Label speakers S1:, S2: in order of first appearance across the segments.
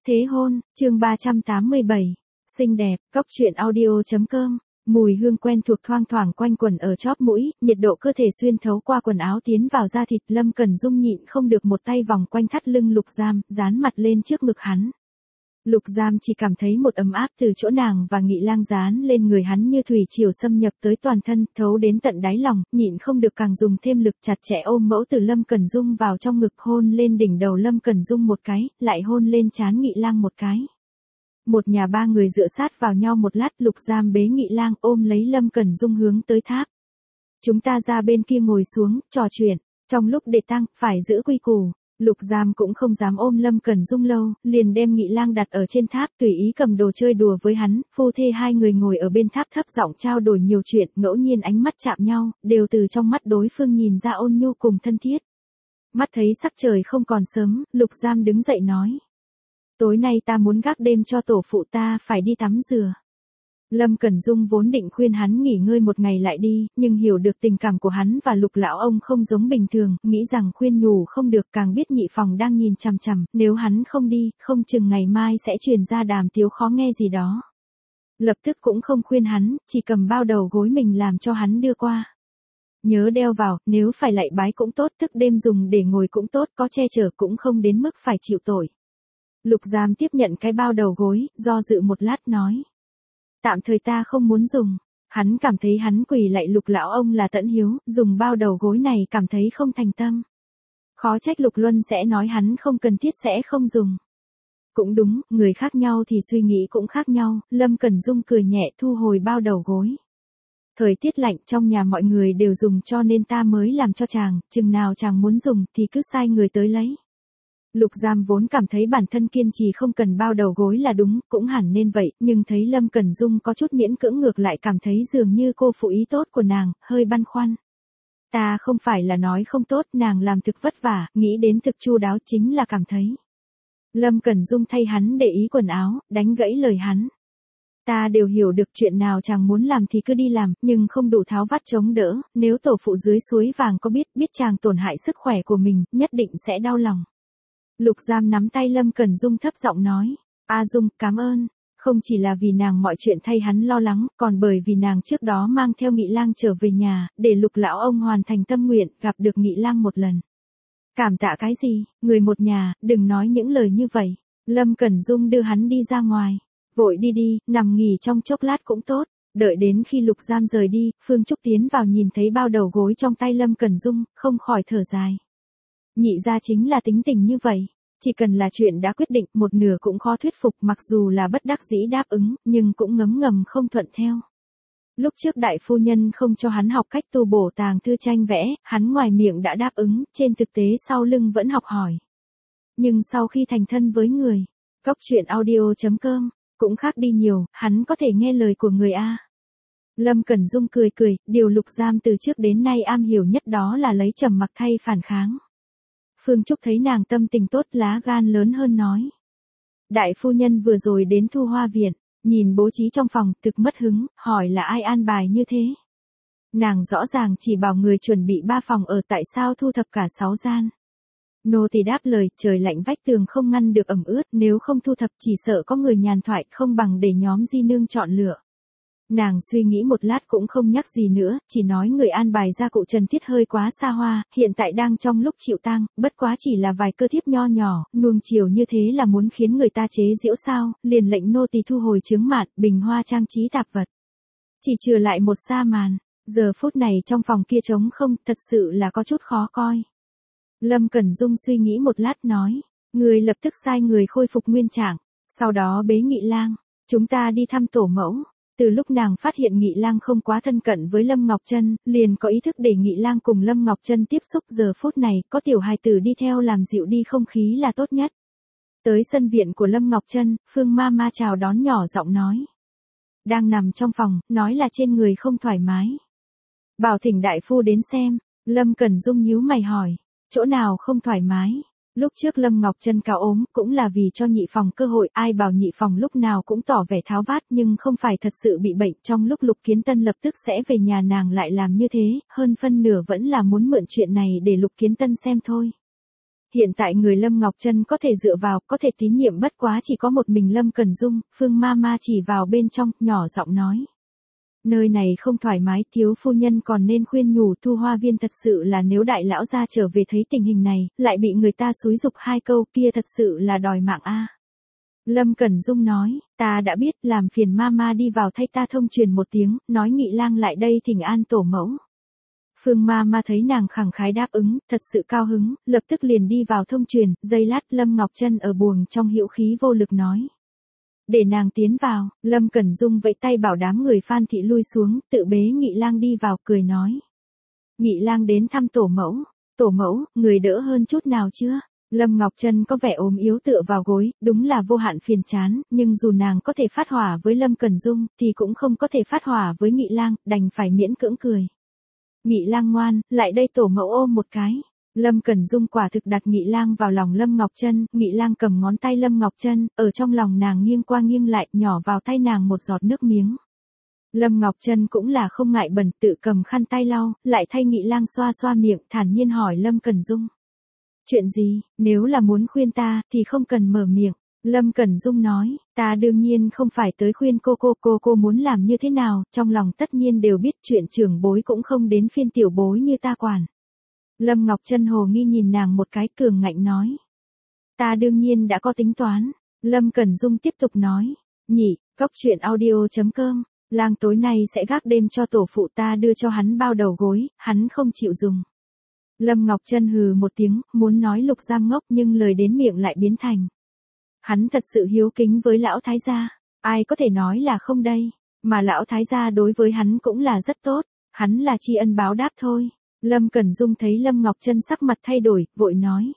S1: Thế hôn, chương 387. Xinh đẹp, cóc truyện audio.com. Mùi hương quen thuộc thoang thoảng quanh quẩn ở chóp mũi, nhiệt độ cơ thể xuyên thấu qua quần áo tiến vào da thịt. Lâm Cẩn Dung nhịn không được một tay vòng quanh thắt lưng Lục Giam, dán mặt lên trước ngực hắn. Lục Giam chỉ cảm thấy một ấm áp từ chỗ nàng và Nghị Lang dán lên người hắn như thủy triều xâm nhập tới toàn thân, thấu đến tận đáy lòng, nhịn không được càng dùng thêm lực chặt chẽ ôm mẫu từ Lâm Cẩn Dung vào trong ngực, hôn lên đỉnh đầu Lâm Cẩn Dung một cái, lại hôn lên trán Nghị Lang một cái. Một nhà ba người dựa sát vào nhau một lát, Lục Giam bế Nghị Lang ôm lấy Lâm Cẩn Dung hướng tới tháp. Chúng ta ra bên kia ngồi xuống, trò chuyện, trong lúc để tang, phải giữ quy củ. Lục Giam cũng không dám ôm Lâm Cẩn Dung lâu, liền đem Nghị Lang đặt ở trên tháp, tùy ý cầm đồ chơi đùa với hắn. Phu thê hai người ngồi ở bên tháp thấp giọng trao đổi nhiều chuyện, ngẫu nhiên ánh mắt chạm nhau, đều từ trong mắt đối phương nhìn ra ôn nhu cùng thân thiết. Mắt thấy sắc trời không còn sớm, Lục Giam đứng dậy nói: tối nay ta muốn gác đêm cho tổ phụ ta, phải đi tắm rửa. Lâm Cẩn Dung vốn định khuyên hắn nghỉ ngơi một ngày lại đi, nhưng hiểu được tình cảm của hắn và Lục lão ông không giống bình thường, nghĩ rằng khuyên nhủ không được, càng biết nhị phòng đang nhìn chằm chằm, nếu hắn không đi, không chừng ngày mai sẽ truyền ra đàm tiếu khó nghe gì đó. Lập tức cũng không khuyên hắn, chỉ cầm bao đầu gối mình làm cho hắn đưa qua. Nhớ đeo vào, nếu phải lạy bái cũng tốt, thức đêm dùng để ngồi cũng tốt, có che chở cũng không đến mức phải chịu tội. Lục Giam tiếp nhận cái bao đầu gối, do dự một lát nói: tạm thời ta không muốn dùng. Hắn cảm thấy hắn quỳ lạy Lục lão ông là tận hiếu, dùng bao đầu gối này cảm thấy không thành tâm. Khó trách Lục Luân sẽ nói hắn không cần thiết sẽ không dùng. Cũng đúng, người khác nhau thì suy nghĩ cũng khác nhau. Lâm Cẩn Dung cười nhẹ thu hồi bao đầu gối. Thời tiết lạnh, trong nhà mọi người đều dùng cho nên ta mới làm cho chàng, chừng nào chàng muốn dùng thì cứ sai người tới lấy. Lục Giam vốn cảm thấy bản thân kiên trì không cần bao đầu gối là đúng, cũng hẳn nên vậy, nhưng thấy Lâm Cẩn Dung có chút miễn cưỡng, ngược lại cảm thấy dường như cô phụ ý tốt của nàng, hơi băn khoăn. Ta không phải là nói không tốt, nàng làm thực vất vả, nghĩ đến thực chu đáo, chính là cảm thấy. Lâm Cẩn Dung thay hắn để ý quần áo, đánh gãy lời hắn. Ta đều hiểu được, chuyện nào chàng muốn làm thì cứ đi làm, nhưng không đủ tháo vát chống đỡ, nếu tổ phụ dưới suối vàng có biết chàng tổn hại sức khỏe của mình, nhất định sẽ đau lòng. Lục Giam nắm tay Lâm Cẩn Dung thấp giọng nói: A Dung, cảm ơn. Không chỉ là vì nàng mọi chuyện thay hắn lo lắng, còn bởi vì nàng trước đó mang theo Nghị Lang trở về nhà, để Lục lão ông hoàn thành tâm nguyện, gặp được Nghị Lang một lần. Cảm tạ cái gì, người một nhà, đừng nói những lời như vậy. Lâm Cẩn Dung đưa hắn đi ra ngoài. Vội đi đi, nằm nghỉ trong chốc lát cũng tốt. Đợi đến khi Lục Giam rời đi, Phương Trúc tiến vào nhìn thấy bao đầu gối trong tay Lâm Cẩn Dung, không khỏi thở dài. Nhị gia chính là tính tình như vậy. Chỉ cần là chuyện đã quyết định, một nửa cũng khó thuyết phục, mặc dù là bất đắc dĩ đáp ứng, nhưng cũng ngấm ngầm không thuận theo. Lúc trước đại phu nhân không cho hắn học cách tu bổ tàng thư tranh vẽ, hắn ngoài miệng đã đáp ứng, trên thực tế sau lưng vẫn học hỏi. Nhưng sau khi thành thân với người, cóc truyện audio.com, cũng khác đi nhiều, hắn có thể nghe lời của người A. Lâm Cẩn Dung cười cười, điều Lục Giam từ trước đến nay am hiểu nhất đó là lấy trầm mặc thay phản kháng. Phương Trúc thấy nàng tâm tình tốt, lá gan lớn hơn nói: đại phu nhân vừa rồi đến Thu Hoa Viện, nhìn bố trí trong phòng, thực mất hứng, hỏi là ai an bài như thế. Nàng rõ ràng chỉ bảo người chuẩn bị 3 phòng ở, tại sao thu thập cả 6 gian. Nô tỳ đáp lời: trời lạnh vách tường không ngăn được ẩm ướt, nếu không thu thập chỉ sợ có người nhàn thoại, không bằng để nhóm di nương chọn lựa. Nàng suy nghĩ một lát cũng không nhắc gì nữa, chỉ nói người an bài gia cụ Trần Thiết hơi quá xa hoa, hiện tại đang trong lúc chịu tang, bất quá chỉ là vài cơ thiếp nho nhỏ, nuông chiều như thế là muốn khiến người ta chế giễu sao, liền lệnh nô tỳ thu hồi chướng mạn, bình hoa trang trí tạp vật. Chỉ trừ lại một sa màn, giờ phút này trong phòng kia trống không, thật sự là có chút khó coi. Lâm Cẩn Dung suy nghĩ một lát nói: người lập tức sai người khôi phục nguyên trạng, sau đó bế Nghị Lang, chúng ta đi thăm tổ mẫu. Từ lúc nàng phát hiện Nghị Lang không quá thân cận với Lâm Ngọc Trân, liền có ý thức để Nghị Lang cùng Lâm Ngọc Trân tiếp xúc, giờ phút này, có tiểu hài tử đi theo làm dịu đi không khí là tốt nhất. Tới sân viện của Lâm Ngọc Trân, Phương Mama chào đón nhỏ giọng nói. Đang nằm trong phòng, nói là trên người không thoải mái. Bảo thỉnh đại phu đến xem. Lâm Cẩn Dung nhíu mày hỏi, chỗ nào không thoải mái? Lúc trước Lâm Ngọc Trân cao ốm, cũng là vì cho nhị phòng cơ hội, ai bảo nhị phòng lúc nào cũng tỏ vẻ tháo vát, nhưng không phải thật sự bị bệnh. Trong lúc Lục Kiến Tân lập tức sẽ về nhà, nàng lại làm như thế, hơn phân nửa vẫn là muốn mượn chuyện này để Lục Kiến Tân xem thôi. Hiện tại người Lâm Ngọc Trân có thể dựa vào, có thể tín nhiệm bất quá chỉ có một mình Lâm Cẩn Dung, Phương Mama chỉ vào bên trong, nhỏ giọng nói. Nơi này không thoải mái, thiếu phu nhân còn nên khuyên nhủ Thu Hoa Viên thật sự là nếu đại lão gia trở về thấy tình hình này, lại bị người ta xúi giục hai câu kia thật sự là đòi mạng a. Lâm Cẩn Dung nói, ta đã biết, làm phiền Mama đi vào thay ta thông truyền một tiếng, nói Nghị Lang lại đây thỉnh an tổ mẫu. Phương Mama thấy nàng khẳng khái đáp ứng, thật sự cao hứng, lập tức liền đi vào thông truyền, giây lát Lâm Ngọc Trân ở buồng trong hữu khí vô lực nói. Để nàng tiến vào, Lâm Cẩn Dung vẫy tay bảo đám người Phan Thị lui xuống, tự bế Nghị Lang đi vào, cười nói. Nghị Lang đến thăm tổ mẫu, người đỡ hơn chút nào chưa? Lâm Ngọc Trân có vẻ ốm yếu tựa vào gối, đúng là vô hạn phiền chán, nhưng dù nàng có thể phát hỏa với Lâm Cẩn Dung, thì cũng không có thể phát hỏa với Nghị Lang, đành phải miễn cưỡng cười. Nghị Lang ngoan, lại đây tổ mẫu ôm một cái. Lâm Cẩn Dung quả thực đặt Nghị Lang vào lòng Lâm Ngọc Trân, Nghị Lang cầm ngón tay Lâm Ngọc Trân, ở trong lòng nàng nghiêng qua nghiêng lại, nhỏ vào tay nàng một giọt nước miếng. Lâm Ngọc Trân cũng là không ngại bẩn, tự cầm khăn tay lau, lại thay Nghị Lang xoa xoa miệng, thản nhiên hỏi Lâm Cẩn Dung. Chuyện gì, nếu là muốn khuyên ta, thì không cần mở miệng. Lâm Cẩn Dung nói, ta đương nhiên không phải tới khuyên cô muốn làm như thế nào, trong lòng tất nhiên đều biết chuyện trưởng bối cũng không đến phiên tiểu bối như ta quản. Lâm Ngọc Trân hồ nghi nhìn nàng một cái, cường ngạnh nói. Ta đương nhiên đã có tính toán. Lâm Cẩn Dung tiếp tục nói. Nhị, cóc truyện audio.com, Lang tối nay sẽ gác đêm cho tổ phụ ta đưa cho hắn bao đầu gối, hắn không chịu dùng. Lâm Ngọc Trân hừ một tiếng, muốn nói Lục Giam ngốc nhưng lời đến miệng lại biến thành. Hắn thật sự hiếu kính với lão thái gia, ai có thể nói là không đây, mà lão thái gia đối với hắn cũng là rất tốt, hắn là tri ân báo đáp thôi. Lâm Cẩn Dung thấy Lâm Ngọc Trân sắc mặt thay đổi, vội nói.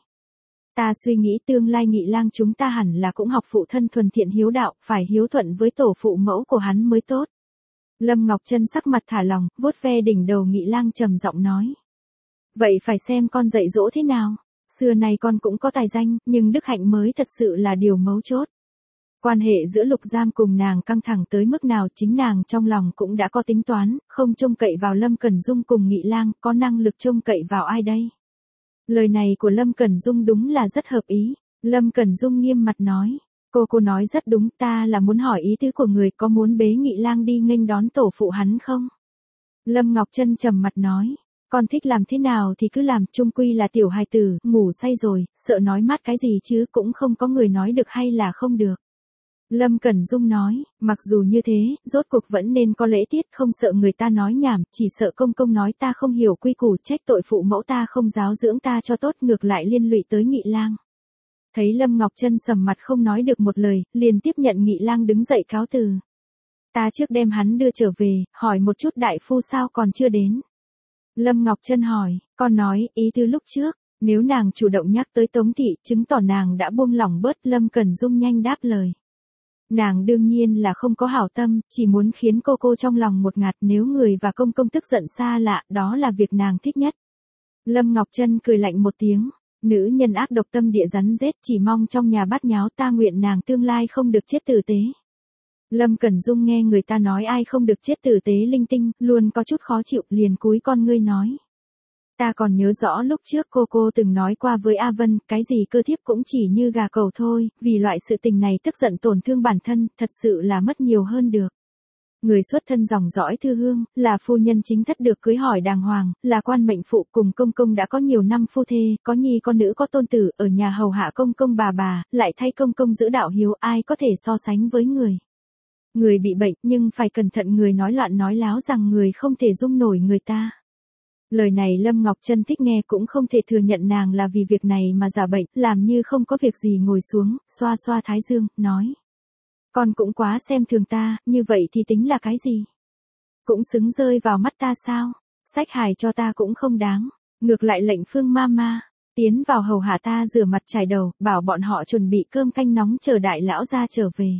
S1: Ta suy nghĩ tương lai Nghị Lang chúng ta hẳn là cũng học phụ thân thuần thiện hiếu đạo, phải hiếu thuận với tổ phụ mẫu của hắn mới tốt. Lâm Ngọc Trân sắc mặt thả lòng, vuốt ve đỉnh đầu Nghị Lang trầm giọng nói. Vậy phải xem con dạy dỗ thế nào, xưa này con cũng có tài danh, nhưng đức hạnh mới thật sự là điều mấu chốt. Quan hệ giữa Lục Giam cùng nàng căng thẳng tới mức nào chính nàng trong lòng cũng đã có tính toán, không trông cậy vào Lâm Cẩn Dung cùng Nghị Lang, có năng lực trông cậy vào ai đây? Lời này của Lâm Cẩn Dung đúng là rất hợp ý. Lâm Cẩn Dung nghiêm mặt nói, cô nói rất đúng, ta là muốn hỏi ý tứ của người, có muốn bế Nghị Lang đi nghênh đón tổ phụ hắn không? Lâm Ngọc Trân trầm mặt nói, con thích làm thế nào thì cứ làm, chung quy là tiểu hài tử, ngủ say rồi, sợ nói mát cái gì chứ cũng không có người nói được hay là không được. Lâm Cẩn Dung nói, mặc dù như thế, rốt cuộc vẫn nên có lễ tiết, không sợ người ta nói nhảm, chỉ sợ công nói ta không hiểu quy củ, trách tội phụ mẫu ta không giáo dưỡng ta cho tốt, ngược lại liên lụy tới Nghị Lang. Thấy Lâm Ngọc Trân sầm mặt không nói được một lời, liền tiếp nhận Nghị Lang đứng dậy cáo từ. Ta trước đem hắn đưa trở về, hỏi một chút đại phu sao còn chưa đến. Lâm Ngọc Trân hỏi, con nói, ý tứ lúc trước, nếu nàng chủ động nhắc tới Tống Thị, chứng tỏ nàng đã buông lỏng bớt. Lâm Cẩn Dung nhanh đáp lời. Nàng đương nhiên là không có hảo tâm, chỉ muốn khiến cô trong lòng một ngạt, nếu người và công tức giận xa lạ, đó là việc nàng thích nhất. Lâm Ngọc Trân cười lạnh một tiếng, nữ nhân ác độc tâm địa rắn rết, chỉ mong trong nhà bát nháo, ta nguyện nàng tương lai không được chết tử tế. Lâm Cẩn Dung nghe người ta nói ai không được chết tử tế linh tinh, luôn có chút khó chịu, liền cúi con ngươi nói. Ta còn nhớ rõ lúc trước cô từng nói qua với A Vân, cái gì cơ thiếp cũng chỉ như gà cầu thôi, vì loại sự tình này tức giận tổn thương bản thân, thật sự là mất nhiều hơn được. Người xuất thân dòng dõi Thư Hương, là phu nhân chính thất được cưới hỏi đàng hoàng, là quan mệnh phụ, cùng công đã có nhiều năm phu thê, có nhi có nữ có tôn tử, ở nhà hầu hạ công bà, lại thay công giữ đạo hiếu, ai có thể so sánh với người. Người bị bệnh, nhưng phải cẩn thận người nói loạn nói láo rằng người không thể dung nổi người ta. Lời này Lâm Ngọc Trân thích nghe, cũng không thể thừa nhận nàng là vì việc này mà giả bệnh, làm như không có việc gì ngồi xuống, xoa xoa thái dương, nói. Con cũng quá xem thường ta, như vậy thì tính là cái gì? Cũng xứng rơi vào mắt ta sao? Sách hài cho ta cũng không đáng. Ngược lại lệnh Phương Mama tiến vào hầu hạ ta rửa mặt chải đầu, bảo bọn họ chuẩn bị cơm canh nóng chờ đại lão gia trở về.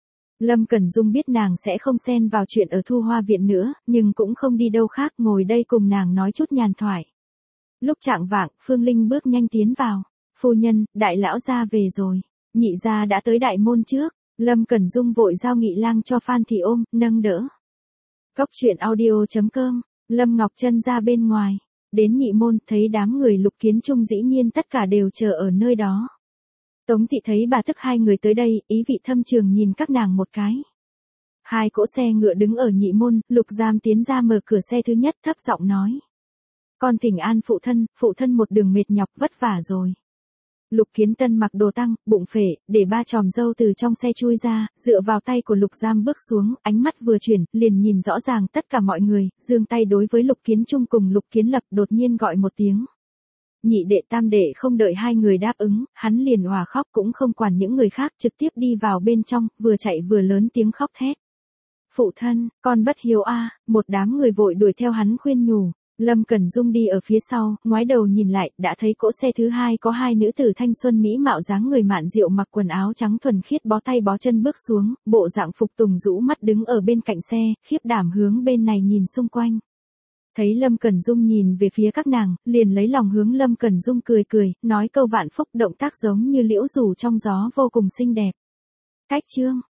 S1: Lâm Cẩn Dung biết nàng sẽ không xen vào chuyện ở Thu Hoa Viện nữa, nhưng cũng không đi đâu khác, ngồi đây cùng nàng nói chút nhàn thoại. Lúc chạng vạng, Phương Linh bước nhanh tiến vào. Phu nhân, đại lão gia về rồi. Nhị gia đã tới đại môn trước. Lâm Cẩn Dung vội giao Nghị Lang cho Phan Thị ôm, nâng đỡ. Cóc truyện audio.com, Lâm Ngọc Trân ra bên ngoài. Đến nhị môn, thấy đám người Lục Kiến Trung dĩ nhiên tất cả đều chờ ở nơi đó. Tống thị thấy bà tức hai người tới đây, ý vị thâm trường nhìn các nàng một cái. Hai cỗ xe ngựa đứng ở nhị môn, Lục Giam tiến ra mở cửa xe thứ nhất thấp giọng nói. Con thỉnh an phụ thân một đường mệt nhọc vất vả rồi. Lục Kiến Tân mặc đồ tăng, bụng phể, để ba chòm râu từ trong xe chui ra, dựa vào tay của Lục Giam bước xuống, ánh mắt vừa chuyển, liền nhìn rõ ràng tất cả mọi người, giương tay đối với Lục Kiến Trung cùng Lục Kiến Lập đột nhiên gọi một tiếng. Nhị đệ tam đệ không đợi hai người đáp ứng, hắn liền òa khóc cũng không quản những người khác trực tiếp đi vào bên trong, vừa chạy vừa lớn tiếng khóc thét. Phụ thân, con bất hiếu a, một đám người vội đuổi theo hắn khuyên nhủ. Lâm Cẩn Dung đi ở phía sau, ngoái đầu nhìn lại, đã thấy cỗ xe thứ hai có hai nữ tử thanh xuân mỹ mạo dáng người mạn diệu mặc quần áo trắng thuần khiết bó tay bó chân bước xuống, bộ dạng phục tùng rũ mắt đứng ở bên cạnh xe, khiếp đảm hướng bên này nhìn xung quanh. Thấy Lâm Cẩn Dung nhìn về phía các nàng, liền lấy lòng hướng Lâm Cẩn Dung cười cười, nói câu vạn phúc động tác giống như liễu rủ trong gió vô cùng xinh đẹp. Cách chương